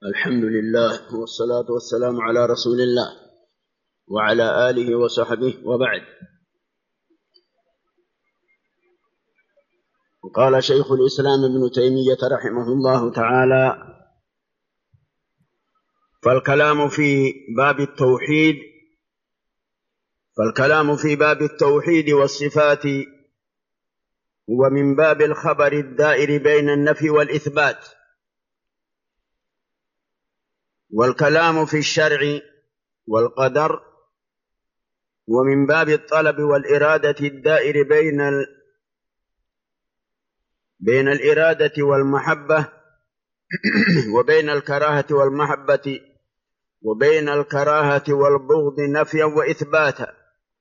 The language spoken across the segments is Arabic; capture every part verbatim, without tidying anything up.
الحمد لله والصلاة والسلام على رسول الله وعلى آله وصحبه وبعد. قال شيخ الإسلام ابن تيمية رحمه الله تعالى: فالكلام في باب التوحيد فالكلام في باب التوحيد والصفات هو من باب الخبر الدائر بين النفي والإثبات، والكلام في الشرع والقدر ومن باب الطلب والإرادة الدائر بين ال... بين الإرادة والمحبة وبين الكراهة والمحبة وبين الكراهة والبغض نفيا وإثباتا.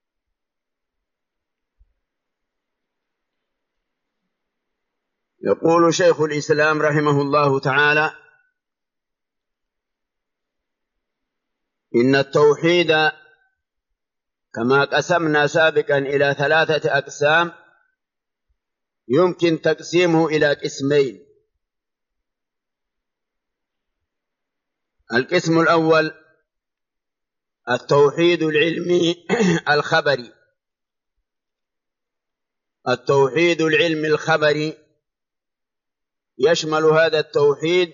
يقول شيخ الإسلام رحمه الله تعالى: إن التوحيد كما قسمنا سابقا إلى ثلاثة أقسام يمكن تقسيمه إلى قسمين. القسم الأول التوحيد العلمي الخبري التوحيد العلمي الخبري يشمل هذا التوحيد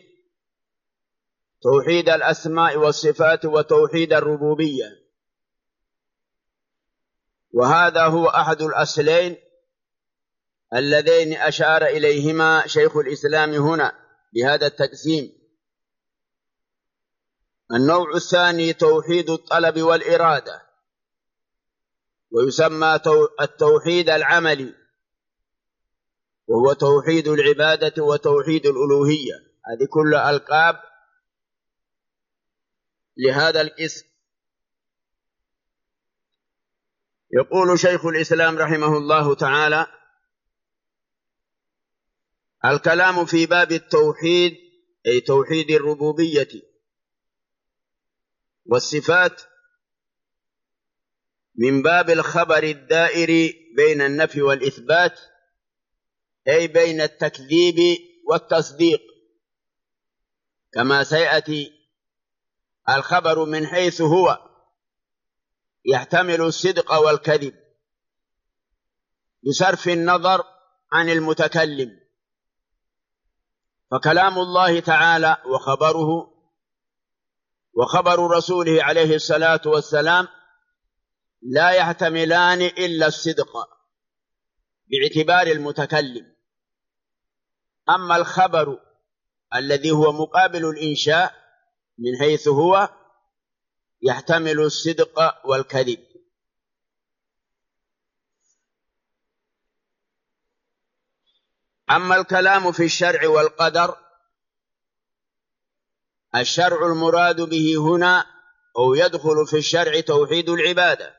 توحيد الأسماء والصفات وتوحيد الربوبية، وهذا هو أحد الأصلين اللذين أشار إليهما شيخ الإسلام هنا بهذا التقسيم. النوع الثاني توحيد الطلب والإرادة، ويسمى التوحيد العملي، وهو توحيد العبادة وتوحيد الألوهية. هذه كل ألقاب لهذا القسم. يقول شيخ الإسلام رحمه الله تعالى: الكلام في باب التوحيد أي توحيد الربوبية والصفات من باب الخبر الدائر بين النفي والإثبات، أي بين التكذيب والتصديق، كما سيأتي. الخبر من حيث هو يحتمل الصدق والكذب بصرف النظر عن المتكلم، فكلام الله تعالى وخبره وخبر رسوله عليه الصلاة والسلام لا يحتملان إلا الصدق باعتبار المتكلم. أما الخبر الذي هو مقابل الإنشاء من حيث هو يحتمل الصدق والكذب. أما الكلام في الشرع والقدر، الشرع المراد به هنا أو يدخل في الشرع توحيد العبادة،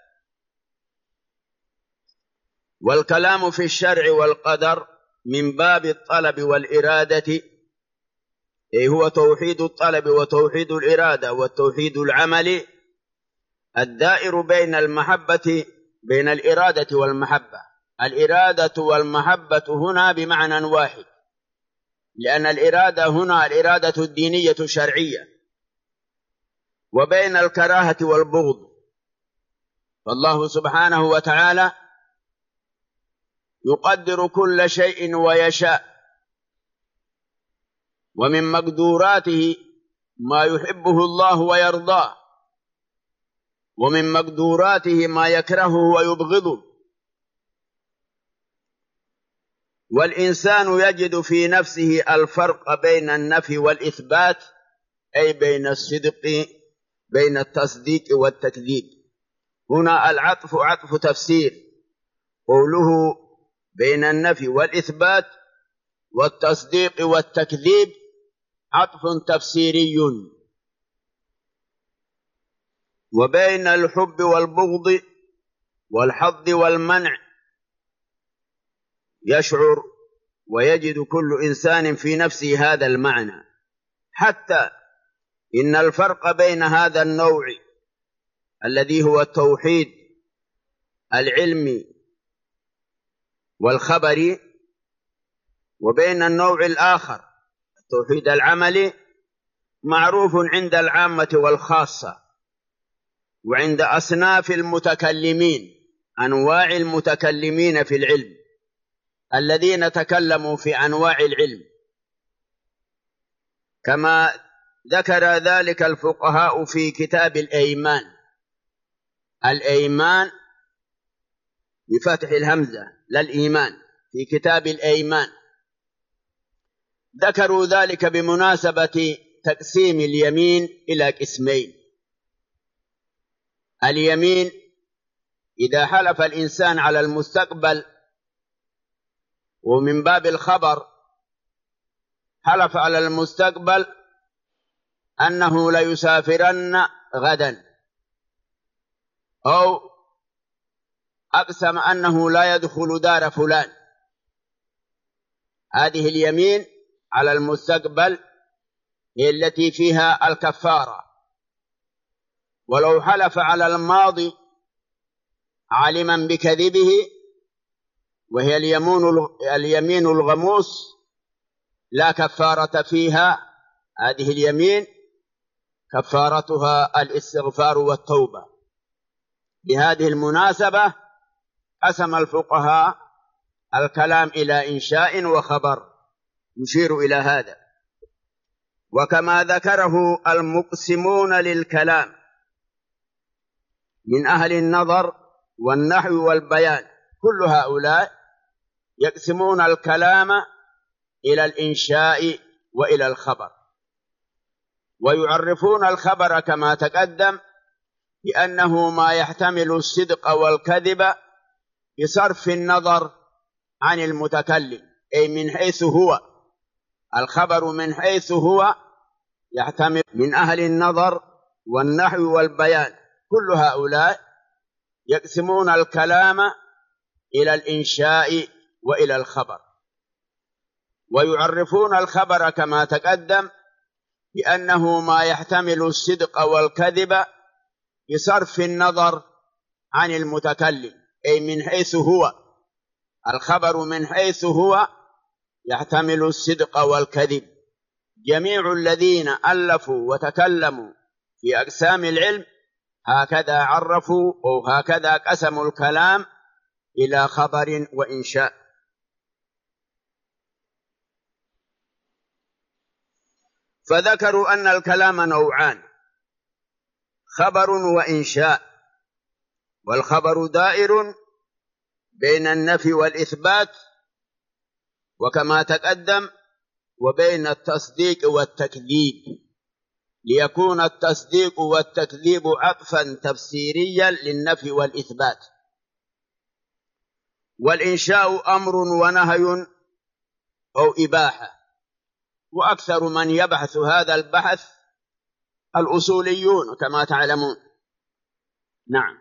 والكلام في الشرع والقدر من باب الطلب والإرادة، أي هو توحيد الطلب وتوحيد الإرادة والتوحيد العملي الدائر بين المحبة بين الإرادة والمحبة. الإرادة والمحبة هنا بمعنى واحد، لأن الإرادة هنا الإرادة الدينية الشرعية، وبين الكراهة والبغض. فالله سبحانه وتعالى يقدر كل شيء ويشاء، ومن مقدوراته ما يحبه الله ويرضاه، ومن مقدوراته ما يكرهه ويبغضه. والإنسان يجد في نفسه الفرق بين النفي والإثبات، أي بين الصدق بين التصديق والتكذيب. هنا العطف عطف تفسير، قوله بين النفي والإثبات والتصديق والتكذيب عطف تفسيري. وبين الحب والبغض والحظ والمنع يشعر ويجد كل إنسان في نفسه هذا المعنى، حتى إن الفرق بين هذا النوع الذي هو التوحيد العلمي والخبري وبين النوع الآخر التوحيد العملي معروف عند العامة والخاصة وعند أصناف المتكلمين، أنواع المتكلمين في العلم الذين تكلموا في أنواع العلم، كما ذكر ذلك الفقهاء في كتاب الأيمان. الأيمان بفتح الهمزة للإيمان، في كتاب الأيمان ذكروا ذلك بمناسبة تقسيم اليمين إلى قسمين. اليمين إذا حلف الإنسان على المستقبل، ومن باب الخبر حلف على المستقبل أنه ليسافرن غدا، أو أقسم أنه لا يدخل دار فلان، هذه اليمين على المستقبل هي التي فيها الكفارة. ولو حلف على الماضي عالما بكذبه، وهي اليمين الغموس لا كفارة فيها، هذه اليمين كفارتها الاستغفار والتوبة. بهذه المناسبة قسم الفقهاء الكلام إلى إنشاء وخبر يشير إلى هذا. وكما ذكره المقسمون للكلام من أهل النظر والنحو والبيان، كل هؤلاء يقسمون الكلام إلى الإنشاء وإلى الخبر، ويعرفون الخبر كما تقدم بأنه ما يحتمل الصدق والكذب بصرف النظر عن المتكلم، أي من حيث هو. الخبر من حيث هو يحتمل من أهل النظر والنحو والبيان، كل هؤلاء يقسمون الكلام إلى الإنشاء وإلى الخبر، ويعرفون الخبر كما تقدم بأنه ما يحتمل الصدق والكذب بصرف النظر عن المتكلم، أي من حيث هو. الخبر من حيث هو يحتمل الصدق والكذب. جميع الذين ألفوا وتكلموا في أقسام العلم هكذا عرفوا أو هكذا قسموا الكلام إلى خبر وإنشاء. فذكروا أن الكلام نوعان، خبر وإنشاء، والخبر دائر بين النفي والإثبات، وكما تقدم وبين التصديق والتكذيب، ليكون التصديق والتكذيب عطفا تفسيريا للنفي والإثبات. والإنشاء أمر ونهي أو إباحة، وأكثر من يبحث هذا البحث الأصوليون كما تعلمون. نعم.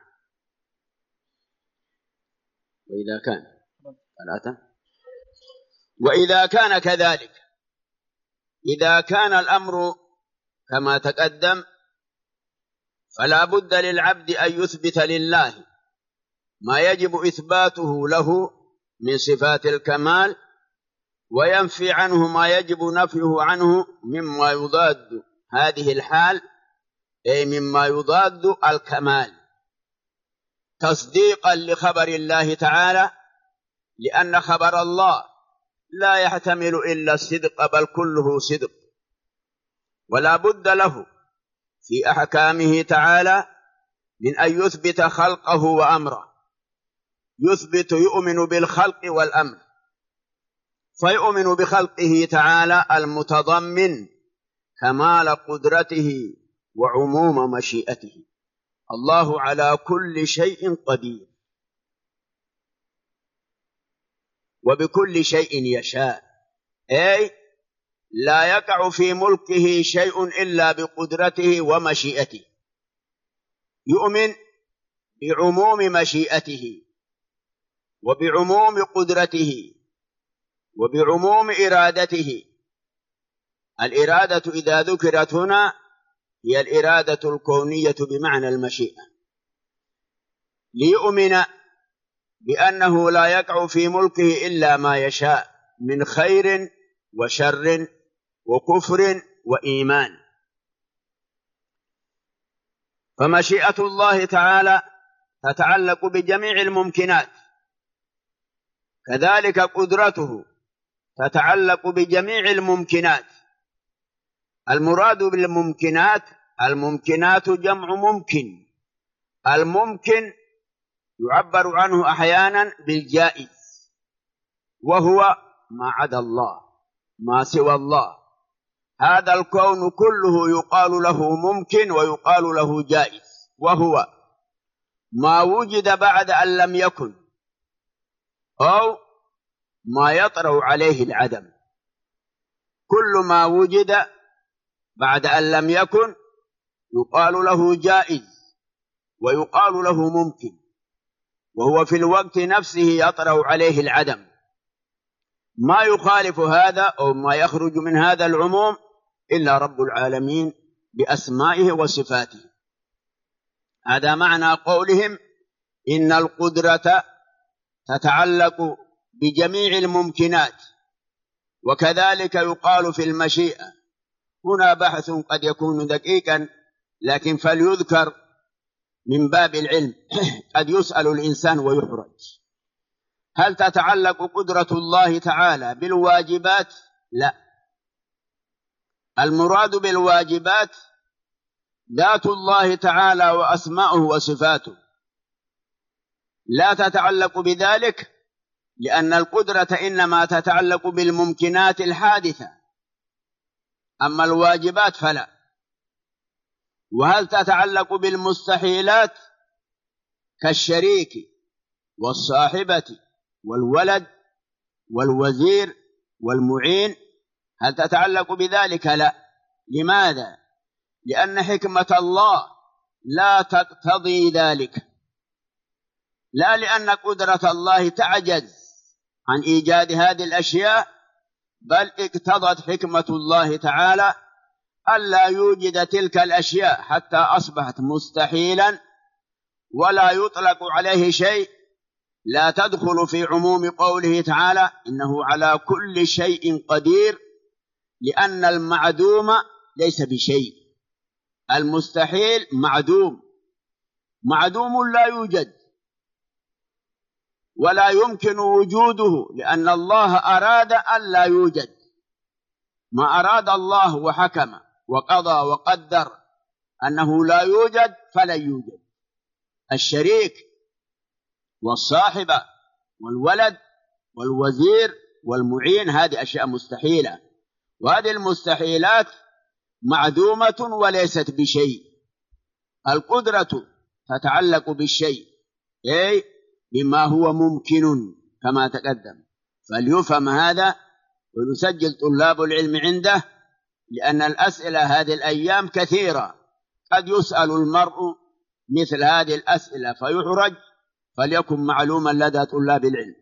وإذا كان ثلاثة وإذا كان كذلك، إذا كان الأمر كما تقدم، فلا بد للعبد أن يثبت لله ما يجب إثباته له من صفات الكمال، وينفي عنه ما يجب نفيه عنه مما يضاد هذه الحال، أي مما يضاد الكمال، تصديقا لخبر الله تعالى، لأن خبر الله لا يحتمل إلا الصدق، بل كله صدق. ولا بد له في أحكامه تعالى من أن يثبت خلقه وأمره، يثبت يؤمن بالخلق والأمر، فيؤمن بخلقه تعالى المتضمن كمال قدرته وعموم مشيئته. الله على كل شيء قدير، وبكل شيء يشاء، أي لا يقع في ملكه شيء إلا بقدرته ومشيئته. يؤمن بعموم مشيئته وبعموم قدرته وبعموم إرادته. الإرادة إذا ذكرت هنا هي الإرادة الكونية بمعنى المشيئة. ليؤمن بأنه لا يقع في ملكه إلا ما يشاء من خير وشر وكفر وإيمان، فمشيئة الله تعالى تتعلق بجميع الممكنات، كذلك قدرته تتعلق بجميع الممكنات. المراد بالممكنات، الممكنات جمع ممكن. الممكن يعبر عنه أحيانا بالجائز، وهو ما عدا الله، ما سوى الله. هذا الكون كله يقال له ممكن ويقال له جائز، وهو ما وجد بعد أن لم يكن، أو ما يطرأ عليه العدم. كل ما وجد بعد أن لم يكن يقال له جائز ويقال له ممكن، وهو في الوقت نفسه يطرأ عليه العدم. ما يخالف هذا أو ما يخرج من هذا العموم إلا رب العالمين بأسمائه وصفاته. هذا معنى قولهم إن القدرة تتعلق بجميع الممكنات. وكذلك يقال في المشيئة. هنا بحث قد يكون دقيقا، لكن فليذكر من باب العلم. قد يسأل الإنسان ويحرج: هل تتعلق قدرة الله تعالى بالواجبات؟ لا. المراد بالواجبات ذات الله تعالى وأسماؤه وصفاته، لا تتعلق بذلك، لأن القدرة إنما تتعلق بالممكنات الحادثة، أما الواجبات فلا. وهل تتعلق بالمستحيلات كالشريك والصاحبة والولد والوزير والمعين؟ هل تتعلق بذلك؟ لا. لماذا؟ لأن حكمة الله لا تقتضي ذلك، لا لأن قدرة الله تعجز عن إيجاد هذه الأشياء، بل اقتضت حكمة الله تعالى ألا يوجد تلك الأشياء حتى أصبحت مستحيلا ولا يطلق عليه شيء. لا تدخل في عموم قوله تعالى إنه على كل شيء قدير، لأن المعدوم ليس بشيء. المستحيل معدوم، معدوم لا يوجد ولا يمكن وجوده، لأن الله أراد أن لا يوجد. ما أراد الله وحكم وقضى وقدر أنه لا يوجد فلن يوجد. الشريك والصاحبة والولد والوزير والمعين هذه أشياء مستحيلة، وهذه المستحيلات معدومة وليست بشيء. القدرة تتعلق بالشيء، أي بما هو ممكن كما تقدم. فليفهم هذا ويسجل طلاب العلم عنده، لأن الأسئلة هذه الأيام كثيرة، قد يسأل المرء مثل هذه الأسئلة فيحرج، فليكن معلوما لدى طلاب العلم.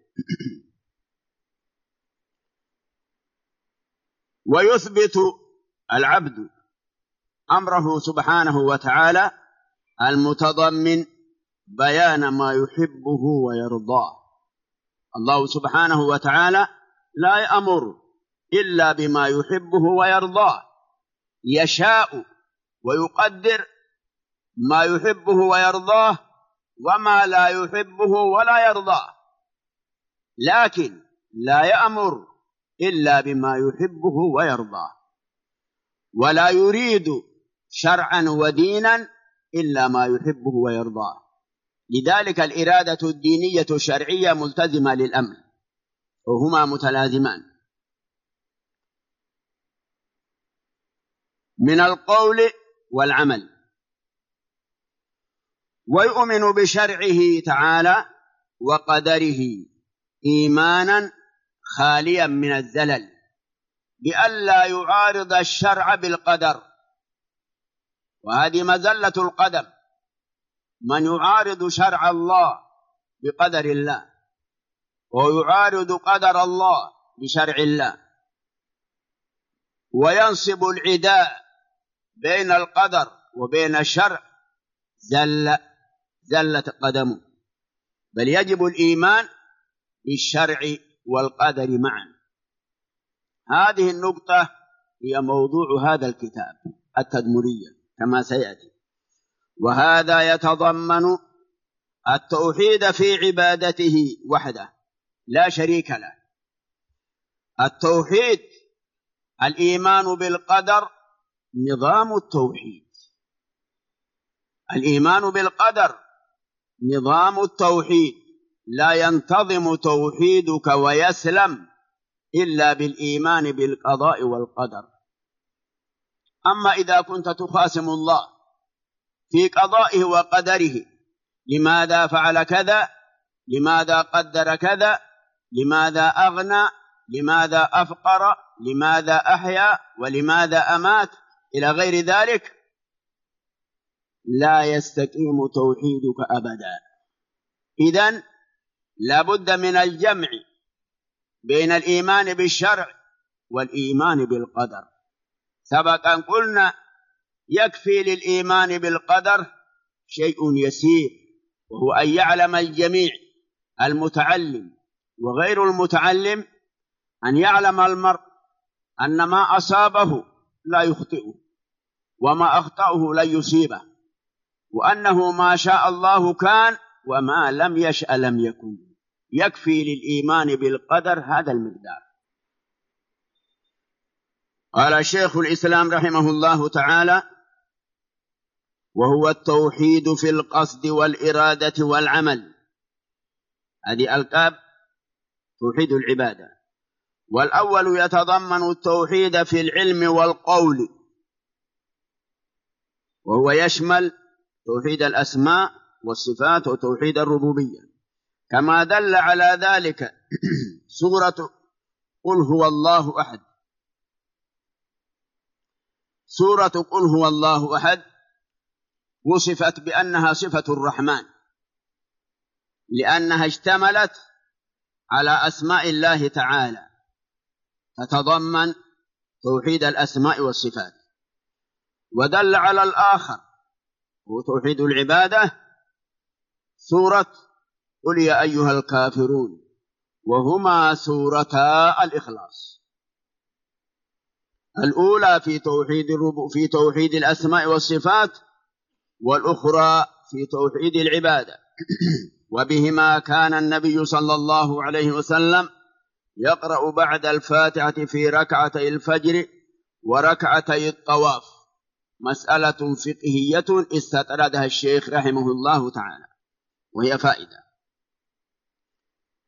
ويثبت العبد أمره سبحانه وتعالى المتضمن بيان ما يحبه ويرضاه. الله سبحانه وتعالى لا يأمر إلا بما يحبه ويرضاه، يشاء ويقدر ما يحبه ويرضاه وما لا يحبه ولا يرضاه، لكن لا يأمر إلا بما يحبه ويرضاه، ولا يريد شرعا ودينا إلا ما يحبه ويرضاه. لذلك الإرادة الدينية الشرعية ملتزمة للأمر، وهما متلازمان من القول والعمل. ويؤمن بشرعه تعالى وقدره إيمانا خاليا من الزلل، بألا يعارض الشرع بالقدر، وهذه مزلة القدم. من يعارض شرع الله بقدر الله ويعارض قدر الله بشرع الله وينصب العداء بين القدر وبين الشرع، زل زلت قدمه. بل يجب الإيمان بالشرع والقدر معا. هذه النقطة هي موضوع هذا الكتاب التدمرية كما سيأتي. وهذا يتضمن التوحيد في عبادته وحده لا شريك له. التوحيد الإيمان بالقدر نظام التوحيد، الإيمان بالقدر نظام التوحيد، لا ينتظم توحيدك ويسلم إلا بالإيمان بالقضاء والقدر. أما إذا كنت تخاصم الله في قضائه وقدره، لماذا فعل كذا، لماذا قدر كذا، لماذا أغنى، لماذا أفقر، لماذا أحيا، ولماذا أمات، إلى غير ذلك، لا يستقيم توحيدك أبدا. إذن لا بد من الجمع بين الإيمان بالشرع والإيمان بالقدر. سبق أن قلنا يكفي للإيمان بالقدر شيء يسير، وهو أن يعلم الجميع، المتعلم وغير المتعلم، أن يعلم المرء أن ما أصابه لا يخطئه وما أخطأه لن يصيبه، وأنه ما شاء الله كان وما لم يشأ لم يكن. يكفي للإيمان بالقدر هذا المقدار. قال شيخ الإسلام رحمه الله تعالى: وهو التوحيد في القصد والإرادة والعمل. هذه ألقاب توحيد العبادة. والأول يتضمن التوحيد في العلم والقول، وهو يشمل توحيد الأسماء والصفات وتوحيد الربوبية، كما دل على ذلك سورة قل هو الله أحد. سورة قل هو الله أحد وصفت بأنها صفة الرحمن، لأنها اشتملت على أسماء الله تعالى، تتضمن توحيد الأسماء والصفات. ودل على الآخر هو توحيد العبادة، سورة قل يا أيها الكافرون، وهما سورتا الإخلاص. الأولى في توحيد الربو في توحيد الأسماء والصفات، والأخرى في توحيد العبادة. وبهما كان النبي صلى الله عليه وسلم يقرأ بعد الفاتحة في ركعتي الفجر وركعتي الطواف. مسألة فقهية استطردها الشيخ رحمه الله تعالى، وهي فائدة.